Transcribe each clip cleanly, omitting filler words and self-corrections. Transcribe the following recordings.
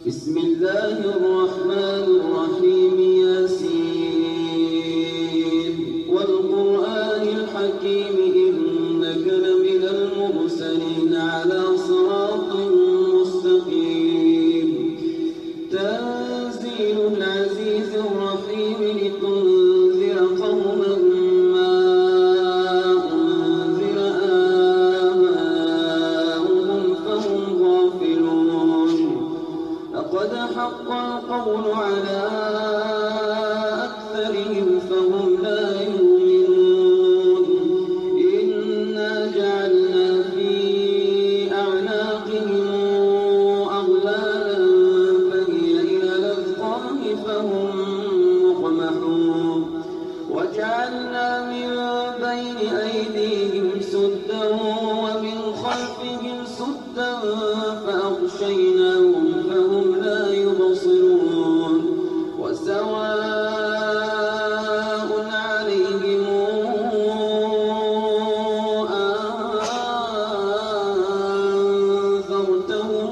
بسم الله الرحمن الرحيم ياسين والقرآن الحكيم إنك لمن المرسلين على صراط مستقيم تنزيل العزيز الرحيم لتنذر قوما ما أنذر آباؤهم فهم غافلون لقد حق القول على أكثرهم فهم لا يؤمنون إنا جعلنا في أعناقهم أغلالا فهي إلى الأذقان فهم مقمحون وجعلنا من بين أيديهم سدا ومن خلفهم سدا فأغشيناهم فهم لا يبصرون وسواء عليهم أنذرتهم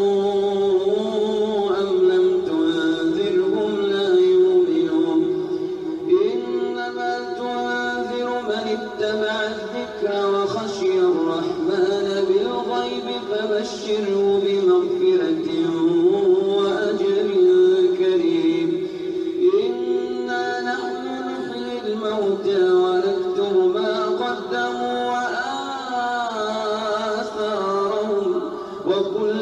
أم لم تنذرهم لا يؤمنون إنما تنذر من اتبع الذكر وخشي الرحمن بالغيب فبشره بمغفرة وأجر كريم إنا نحن نحيي الموتى ونكتب ما قدموا وآثارهم وكل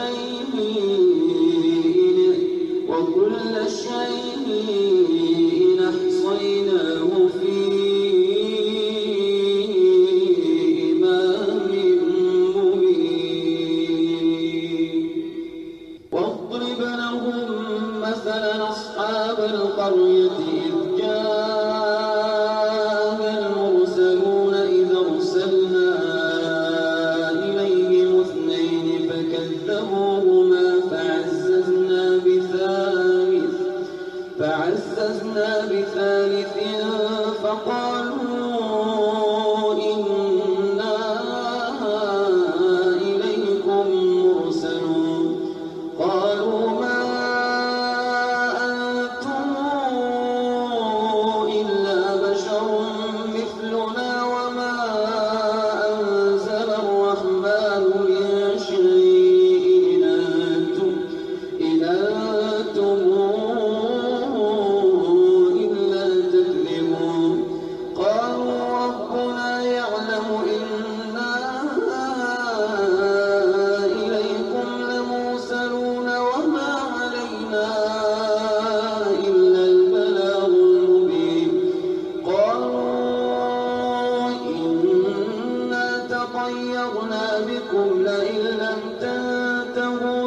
شيء أحصيناه في إمام مبين واضرب لهم مثلا أصحاب القرية إذ جاءها المرسلون إذ أرسلنا إليهم اثنين فكذبوهما فعززنا بثالث فقالوا إنا إليكم مرسلون قالوا ما أنتم إلا بشر مثلنا وما أنزل الرحمن من شيء إن أنتم إلا تكذبون قالوا ربنا يعلم إنا إليكم لمرسلون وما علينا إلا البلاغ المبين قالوا إنا تطيرنا بكم لئن لم تنتهوا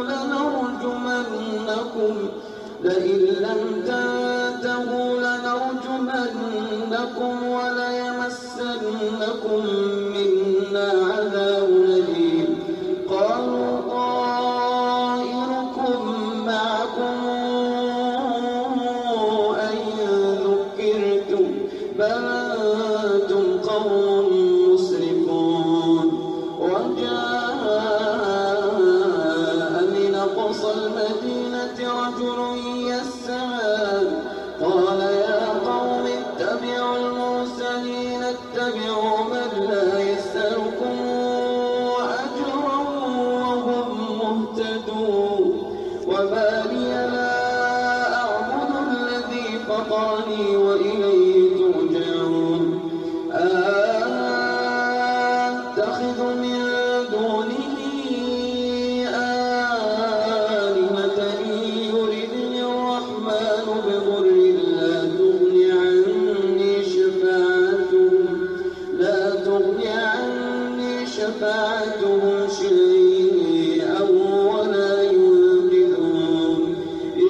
لنرجمنكم وليمسنكم منا عذاب أليم قالوا طائركم معكم أئن ذكرتم بل أنتم قوم مسرفون وجاء من أقصى المدينة رجل يسعى قال يا قوم اتبعوا المرسلين اتبعوا من لا يسألكم أجرا وهم مهتدون وما لي لا أعبد الذي فطرني وإليه ترجعون أتخذ من دونه آلهة يردني الرحمن بضر لا تغني عني شفاعتهم شيئا ولا ينقذون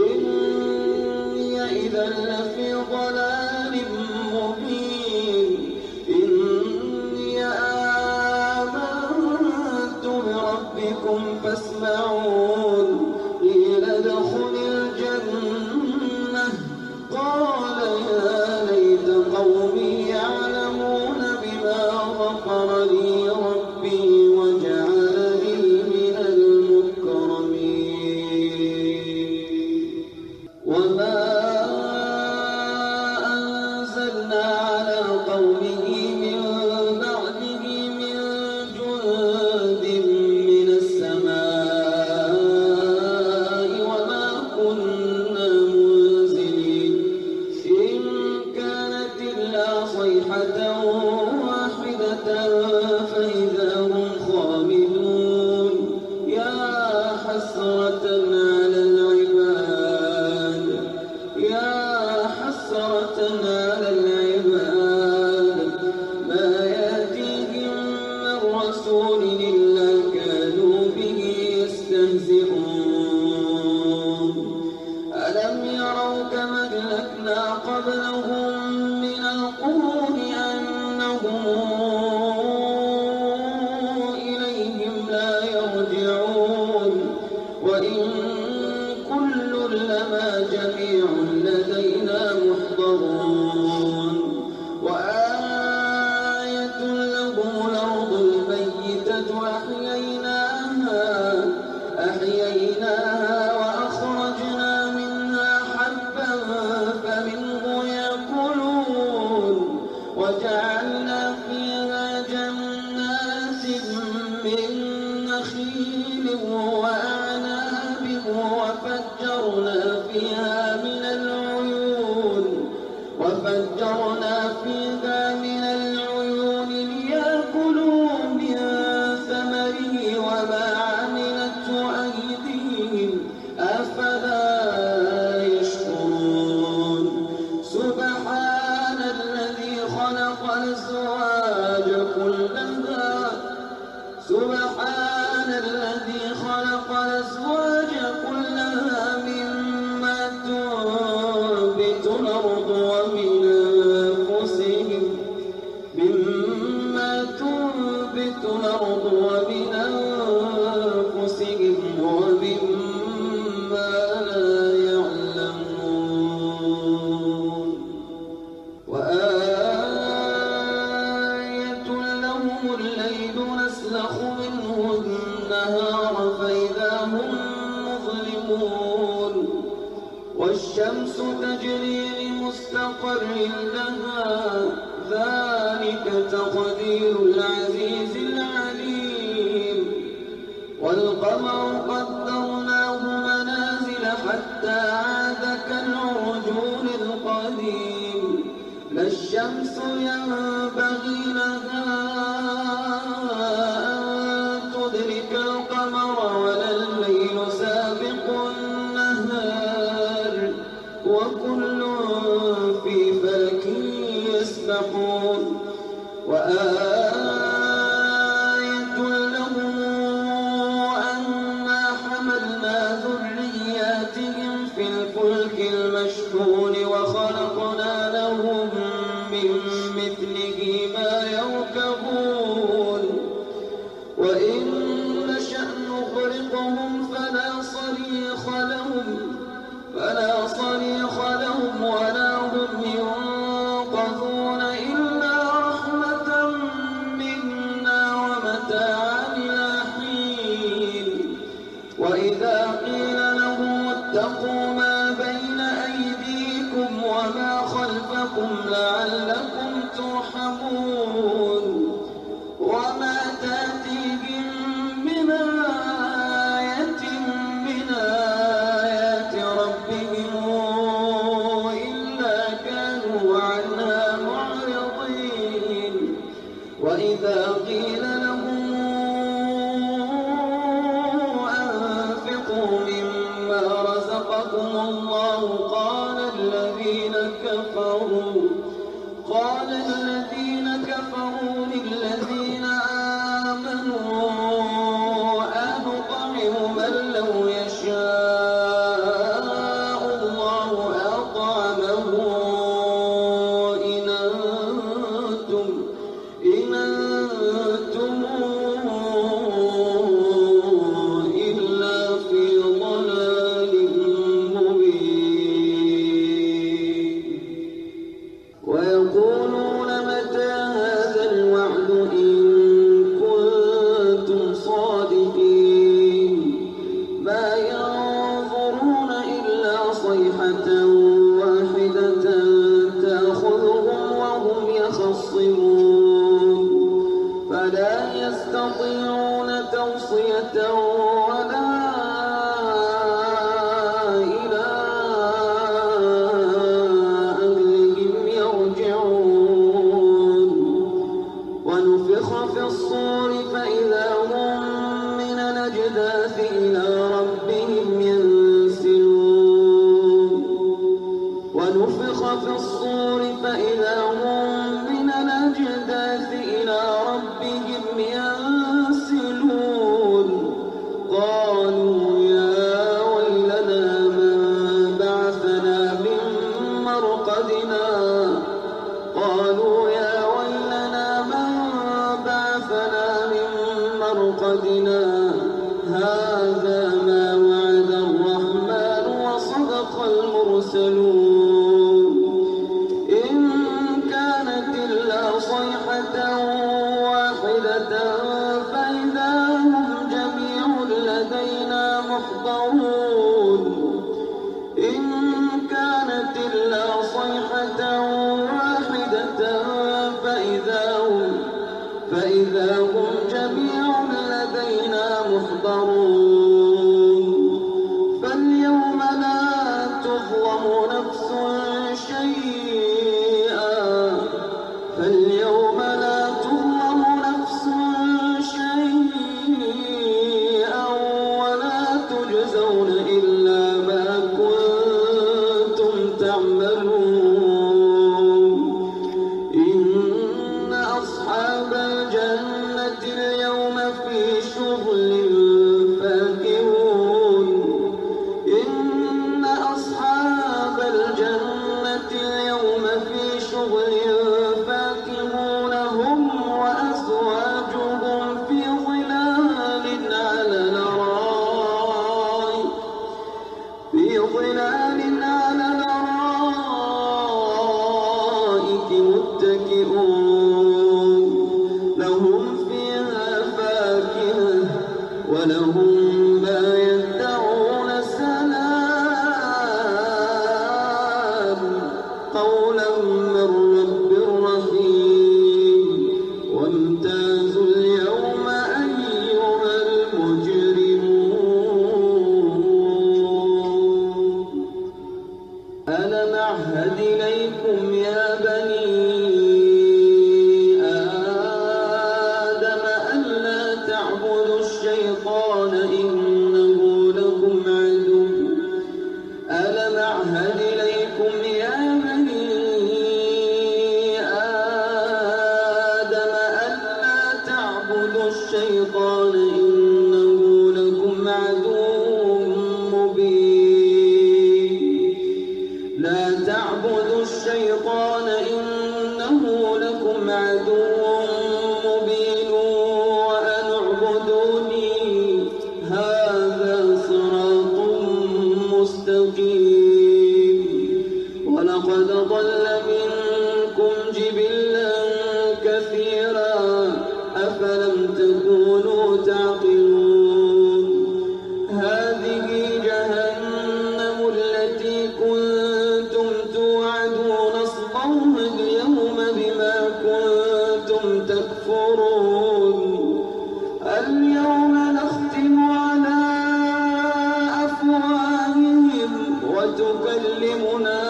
حسرة على العباد يا حسرة على العباد ما يأتيهم من رسول إلا كانوا به يستهزئون ألم يروا كما أهلكنا قبلهم من القرون أنهم إليهم لا يرجعون وإن كل لما جميع لدينا محضرون وآية لهم الأرض الميتة أحييناها وأخرجنا منها حبا فمنه يأكلون وجعلنا فيها جنات من نخيل وأعناب وفجرنا فيها من العيون ليأكلوا من ثمره وما عملته أيديهم أفلا يشكرون سبحان الذي خلق الأزواج كلها مما تنبت الأرض ومن أنفسهم ومما لا يعلمون وآية لهم الليل نسلخ منه النهار فإذا هم مظلمون والشمس تجري لمستقر لها ذلك تقدير العزيز العليم والقمر قدرناه منازل حتى عاد كالعرجون القديم لا الشمس ينبغي لها أن تدرك القمر ولا الليل سابق النهار وكل في فلك يسبحون وآية لهم أنا حملنا ذرياتهم في الفلك المشحون وخلقنا لهم من مثله ما يركبون وإن نشأ نغرقهم فلا صريخ لهم ولا هم ينقذون إلا رحمة منا ومتاعا إلى حين وإذا قيل لهم اتقوا ما بين أيديكم وما خلفكم لعلكم ترحمون وما تأتيهم من آية من آيات ربهم إلا كانوا عنها معرضين وإذا قيل لهم أنفقوا مما رزقكم الله وتكلمنا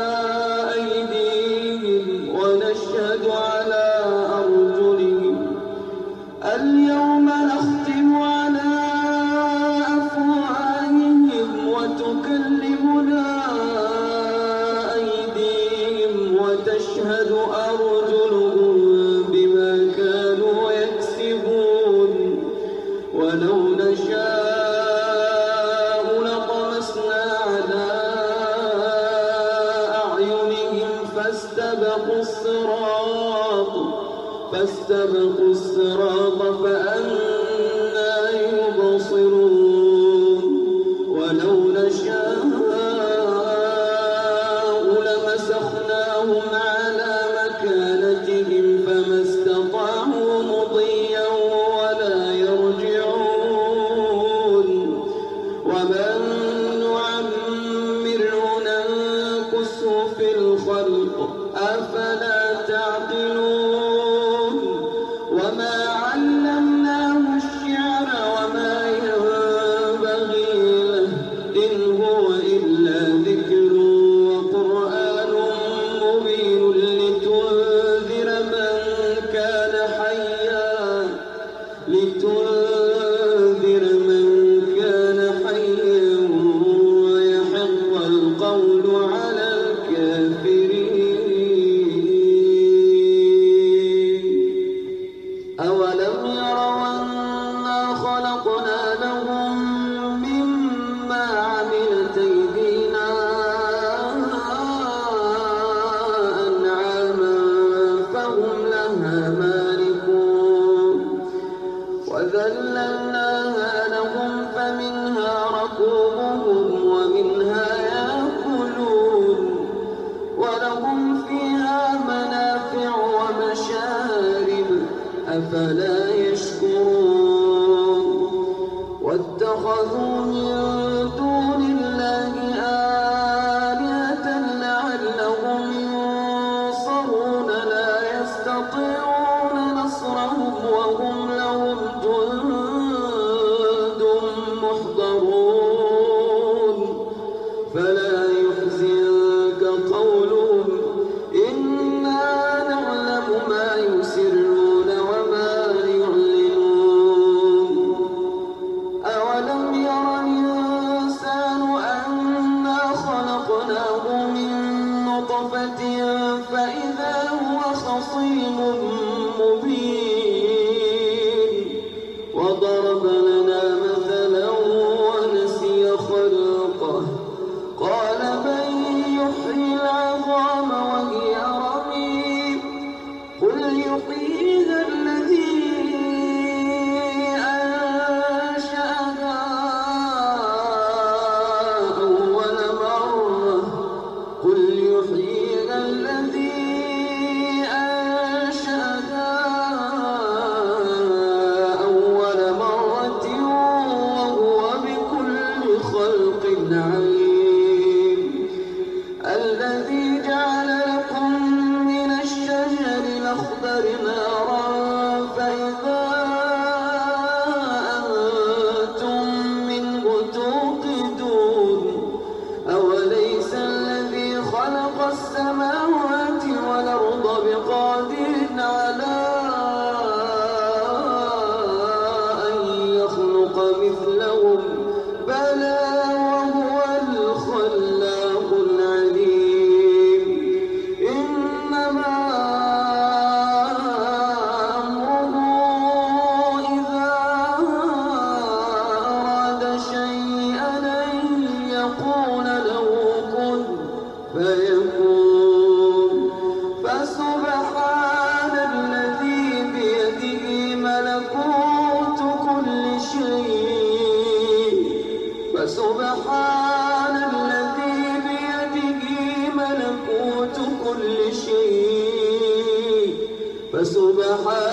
أيديهم ونشهد على أرجلهم اليوم نختم على أفواههم وتكلمنا أيديهم وتشهد أرجلهم بما كانوا يكسبون ولو نشاء لطمسنا على أعينهم فاستبقوا الصراط فأنى يبصرون ولو نشاء لمسخناهم على مكانتهم فما استطاعوا مضيا ولا يرجعون ومن نعمره ننكسه في الخلق أفلا تعقلون وما علمناه الشعر وما ينبغي له إن هو إلا ذكر وقرآن مبين لتنذر من كان حيا ويحق القول على الكافرين أولم يروا أنا خلقنا لهم مما عملت أيدينا أنعاما فهم لها مالكون وذللناها لهم فمنها ركوبهم ومنها يأكلون ولهم فيها منافع ومشارب أفلا يشكرون واتخذوا من دون الله آلهة لعلهم ينصرون لا يستطيعون نصرهم وهم لهم جند محضرون فلا يحزنك قولهم إنا نعلم ما يسرون وما يعلنون أولم ير الإنسان أنا خلقناه من نطفة فإذا هو خصيم مبين وضرب لنا مثلا ونسي خلقه قال من يحيي العظام وهي رميم قل يحييها الذي أنشأها أول مرة قل يحييها الذي أنشأها أول مرة وهو بكل خلق عليم الذي جعل لكم من الشجر الأخضر نارا فإذا أنتم منه توقدون أوليس الذي خلق السماوات والأرض بقادر على أن يخلق مثلهم بلى وهو الخلاق العليم إنما أمره إذا أراد شيئا أن يقول له كن فيكون فسبحان الذي بيده ملكوت كل شيء فسبحان الذي بيده ملكوت كل شيء فسبحان